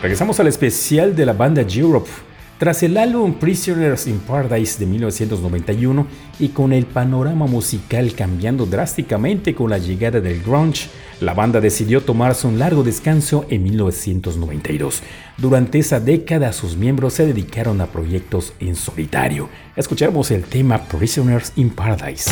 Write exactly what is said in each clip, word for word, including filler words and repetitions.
Regresamos al especial de la banda Europe. Tras el álbum Prisoners in Paradise de mil novecientos noventa y uno y con el panorama musical cambiando drásticamente con la llegada del grunge, la banda decidió tomarse un largo descanso en mil novecientos noventa y dos. Durante esa década sus miembros se dedicaron a proyectos en solitario. Escuchamos el tema Prisoners in Paradise.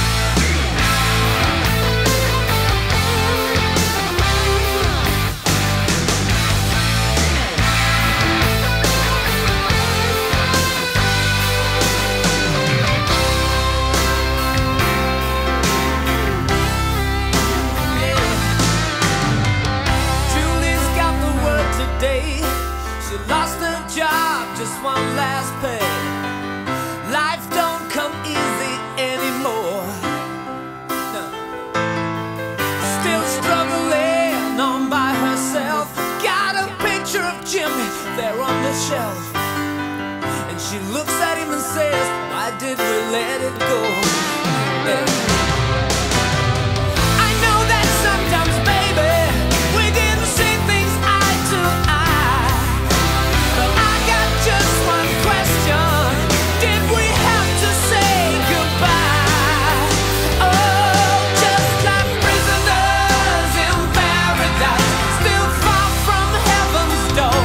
Shelf, and she looks at him and says, why did we let it go? Yeah. I know that sometimes, baby, we didn't see things eye to eye, but I got just one question: did we have to say goodbye? Oh, just like prisoners in paradise, still far from heaven's door.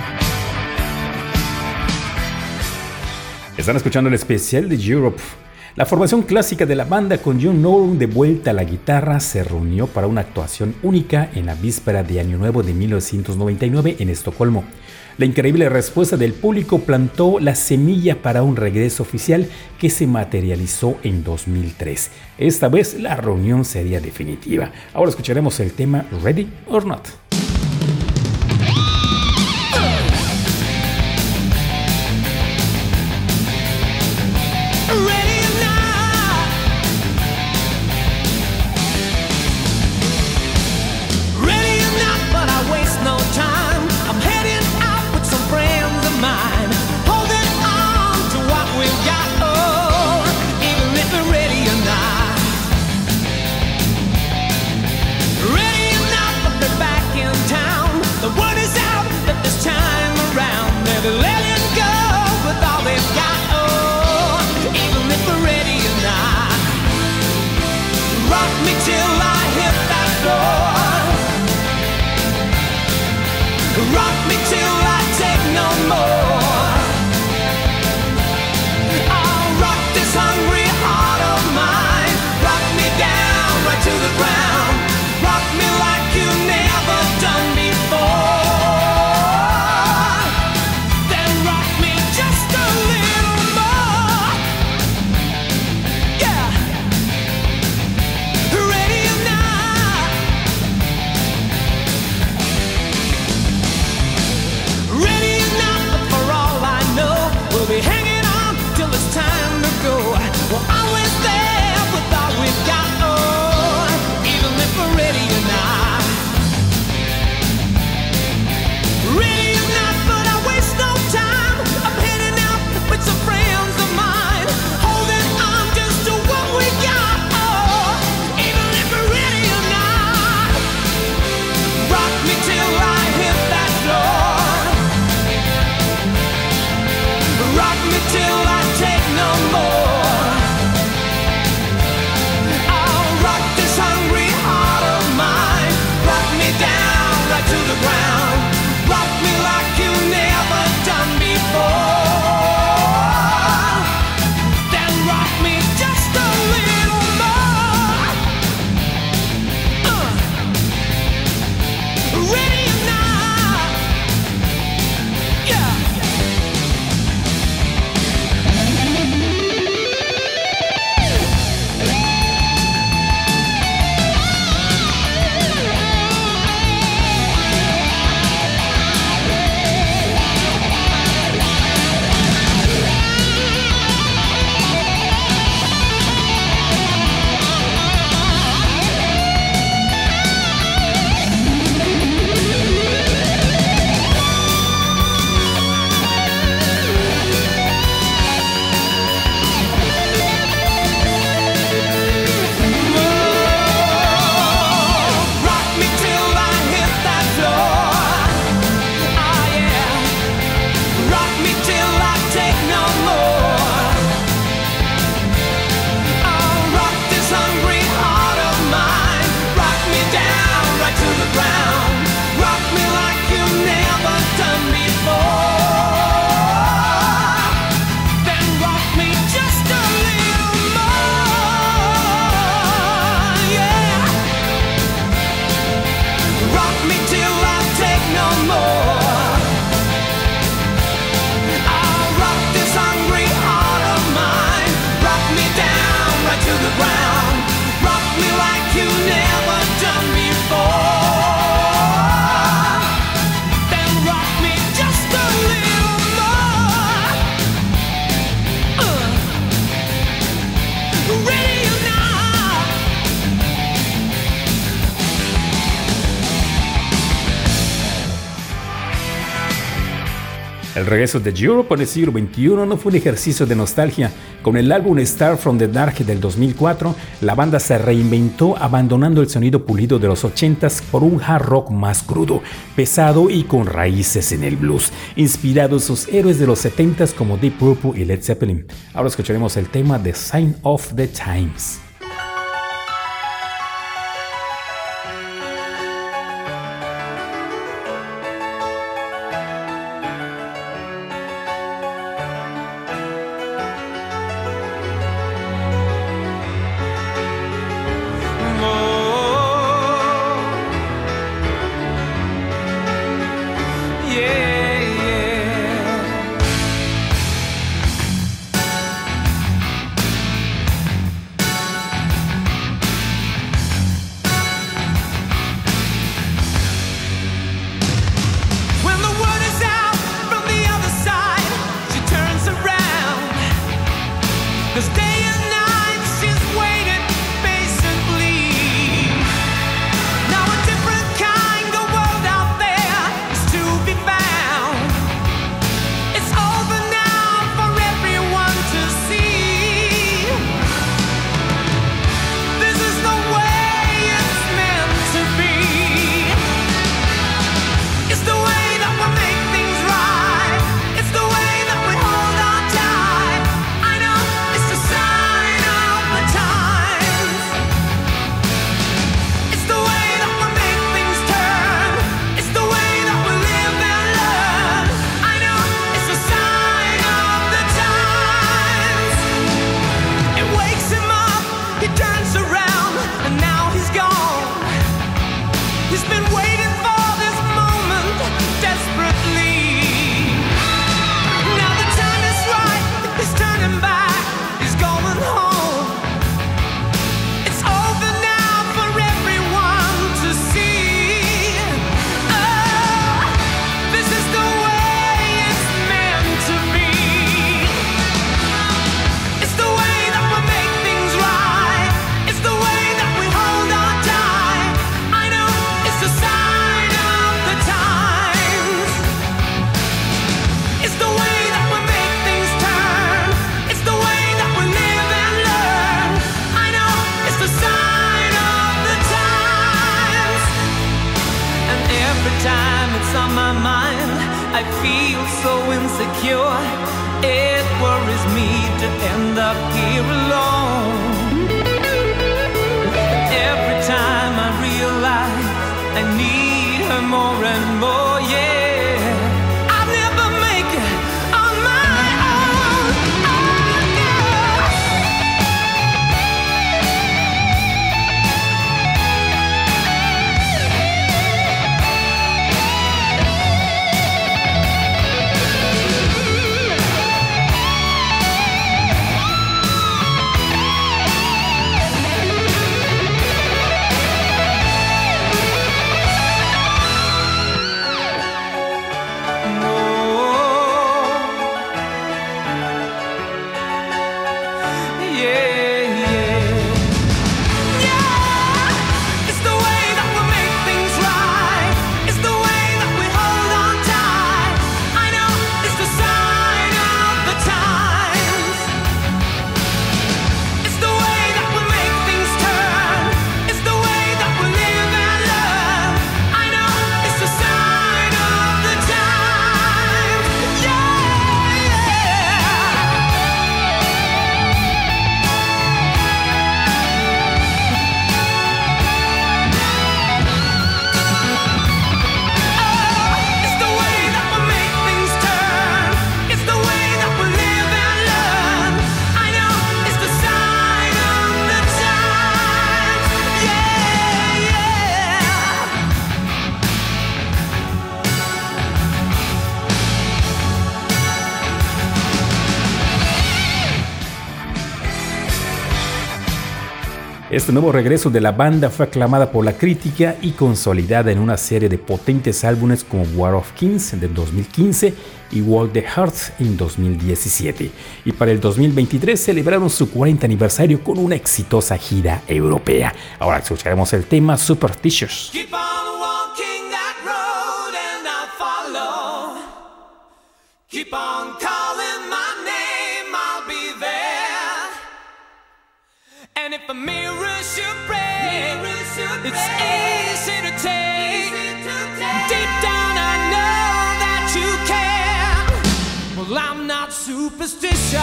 Están escuchando el especial de Europe. La formación clásica de la banda, con John Norum de vuelta a la guitarra, se reunió para una actuación única en la víspera de Año Nuevo de mil novecientos noventa y nueve en Estocolmo. La increíble respuesta del público plantó la semilla para un regreso oficial que se materializó en dos mil tres. Esta vez la reunión sería definitiva. Ahora escucharemos el tema Ready or Not. El regreso de Europe en el siglo veintiuno no fue un ejercicio de nostalgia. Con el álbum Star from the Dark del dos mil cuatro, la banda se reinventó abandonando el sonido pulido de los ochentas por un hard rock más crudo, pesado y con raíces en el blues, inspirado en sus héroes de los setentas como Deep Purple y Led Zeppelin. Ahora escucharemos el tema The Sign of the Times. so insecure. It worries me to end up here alone. Every time I realize I need her more and more, yeah, I'll never make it on my own. Oh, yeah. Este nuevo regreso de la banda fue aclamada por la crítica y consolidada en una serie de potentes álbumes como War of Kings de dos mil quince y Walk the Hearts en dos mil diecisiete. Y para el dos mil veintitrés celebraron su cuarenta aniversario con una exitosa gira europea. Ahora escucharemos el tema Superstitious. Keep on walking that road and I'll follow. Keep on calling my name, I'll be there. And if a mirror should break, it's easy to take. Deep down I know that you care. Well, I'm not superstitious.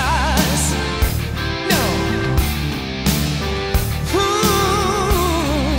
No. Ooh.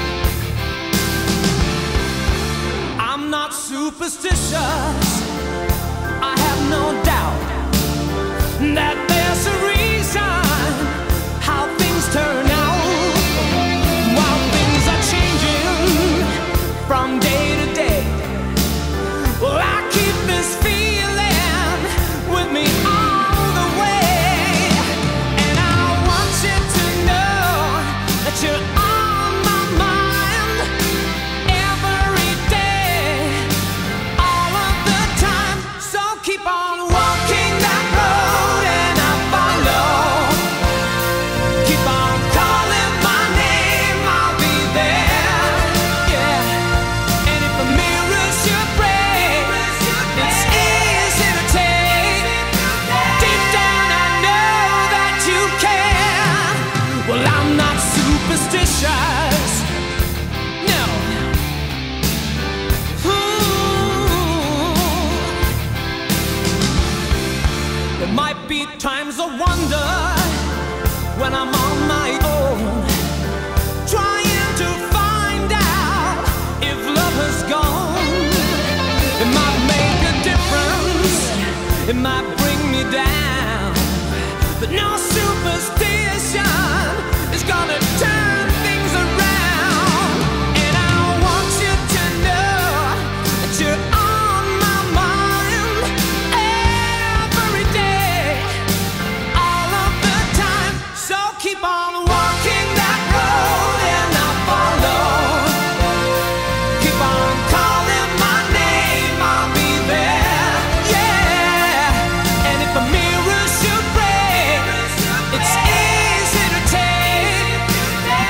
I'm not superstitious. I have no doubt that there's a reason how things turn out, while things are changing from day to day. Well, I keep this feeling with me all the way, and I want you to know that you're on my mind every day, all of the time. So keep on walking that road and I'll follow. Keep on calling my name, I'll be there. Yeah. And if a mirror should break, it's easy to take. Deep down I know that you care. Well, I'm not superstitious. No. Ooh. There might be times I wonder when I'm on my own, trying to find out if love has gone. It might make a difference, it might bring me down, but no superstition is gonna turn things around. And I want you to know that you're on my mind every day, all of the time. So keep on walking that road and I'll follow. Keep on calling my name, I'll be there. Yeah. And if a mirror should break, it's easy to take.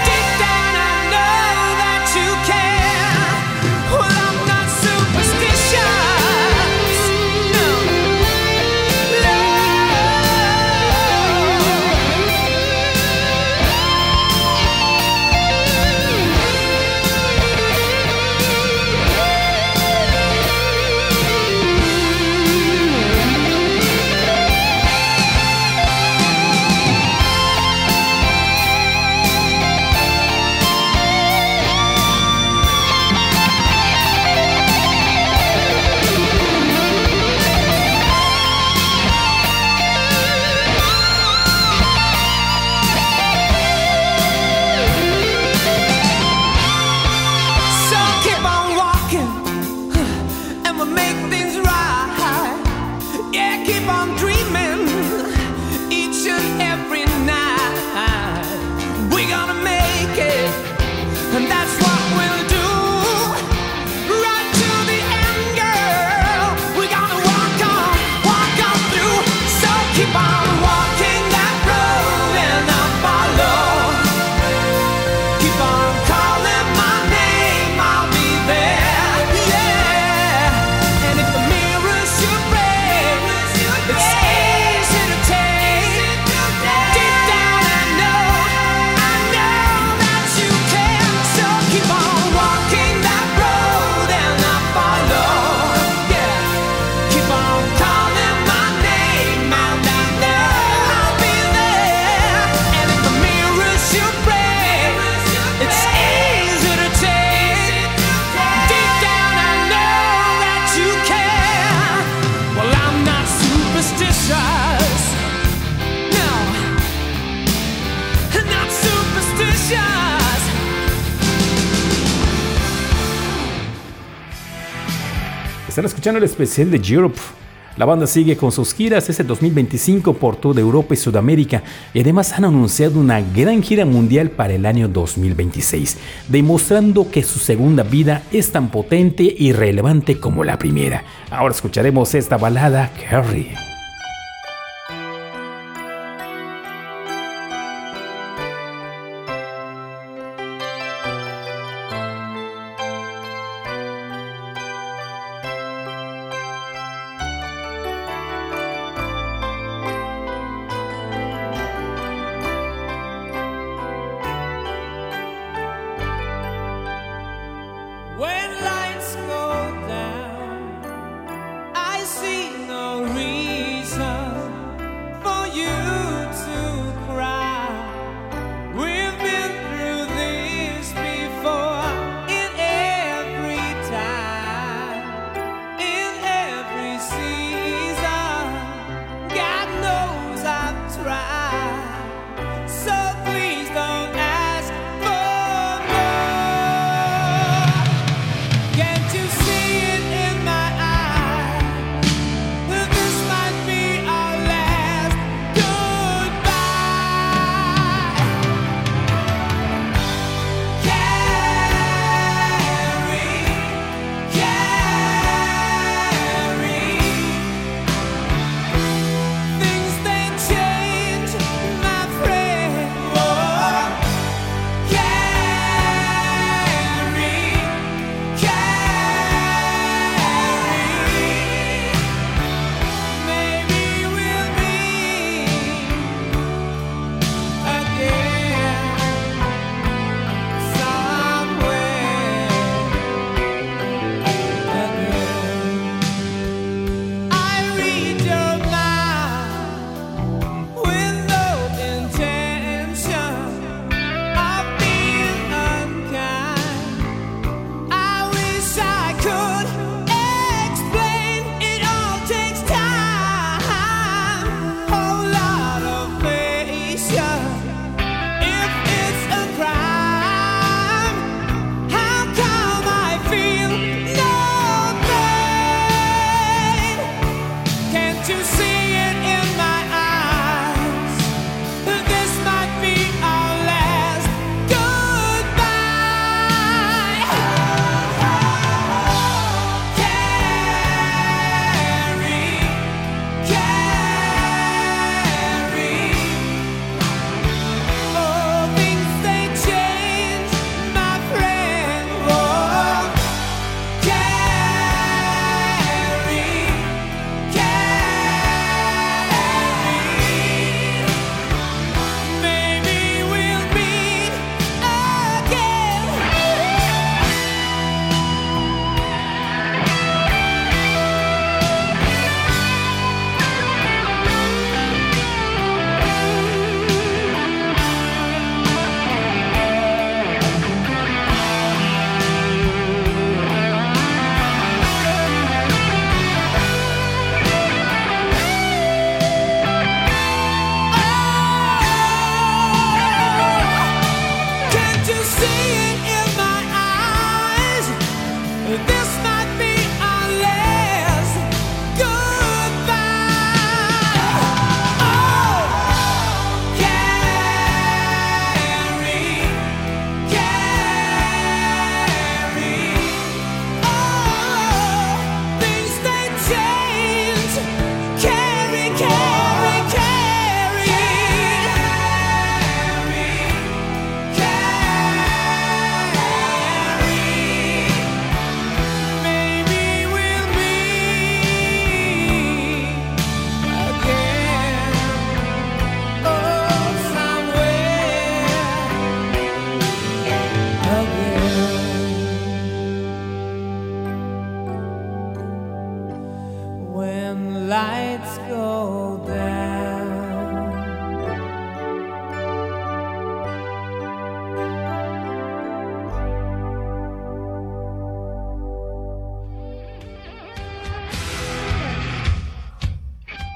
Están escuchando el especial de Europe. La banda sigue con sus giras este dos mil veinticinco por toda Europa y Sudamérica y además han anunciado una gran gira mundial para el año dos mil veintiséis, demostrando que su segunda vida es tan potente y relevante como la primera. Ahora escucharemos esta balada, Carrie. When lights go down, I see no reason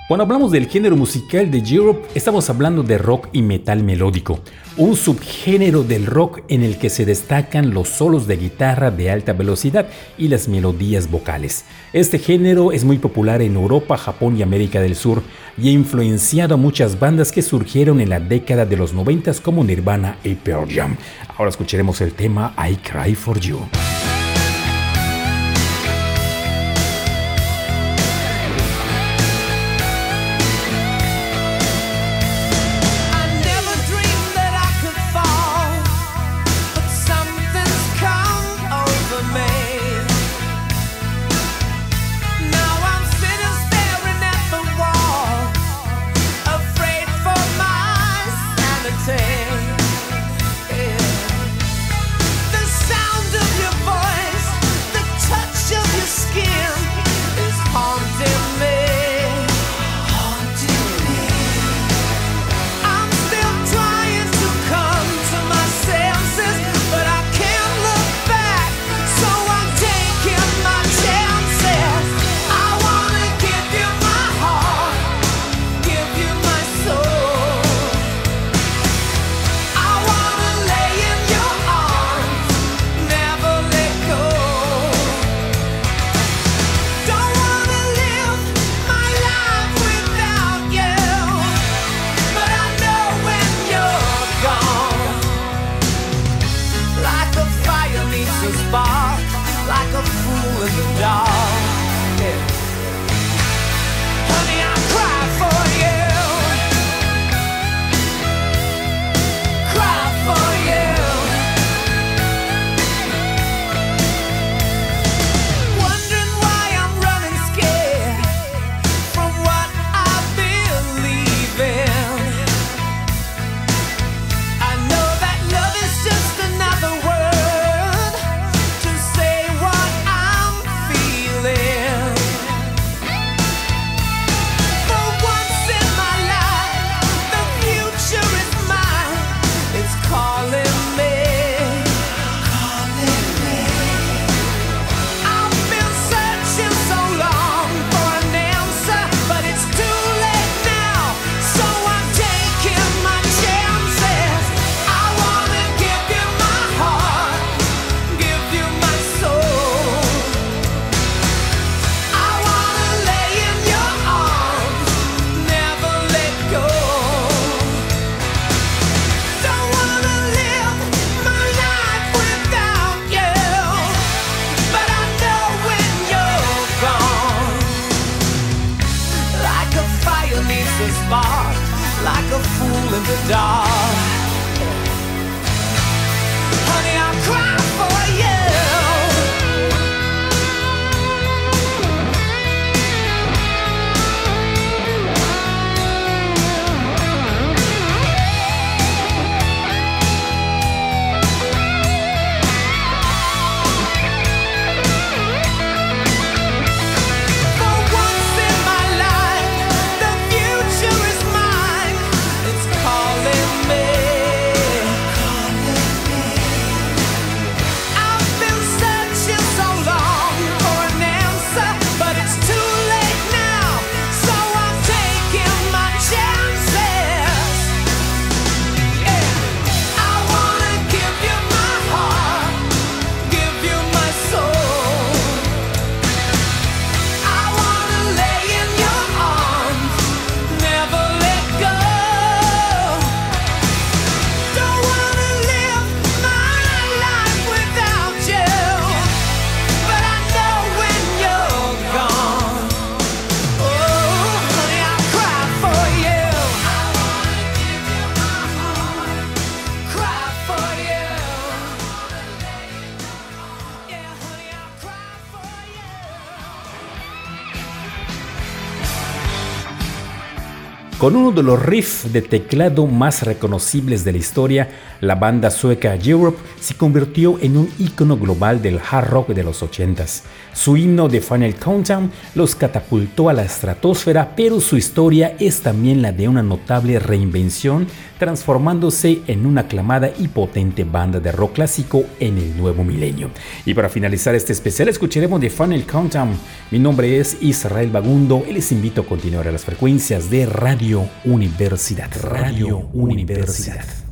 Cuando hablamos del género musical de Europe, estamos hablando de rock y metal melódico, un subgénero del rock en el que se destacan los solos de guitarra de alta velocidad y las melodías vocales. Este género es muy popular en Europa, Japón y América del Sur y ha influenciado a muchas bandas que surgieron en la década de los noventas como Nirvana y Pearl Jam. Ahora escucharemos el tema I Cry For You. Con uno de los riffs de teclado más reconocibles de la historia, la banda sueca Europe se convirtió en un ícono global del hard rock de los ochentas. Su himno The Final Countdown los catapultó a la estratosfera, pero su historia es también la de una notable reinvención, transformándose en una aclamada y potente banda de rock clásico en el nuevo milenio. Y para finalizar este especial escucharemos The Final Countdown. Mi nombre es Israel Bagundo y les invito a continuar a las frecuencias de Radio Universidad. Radio Universidad.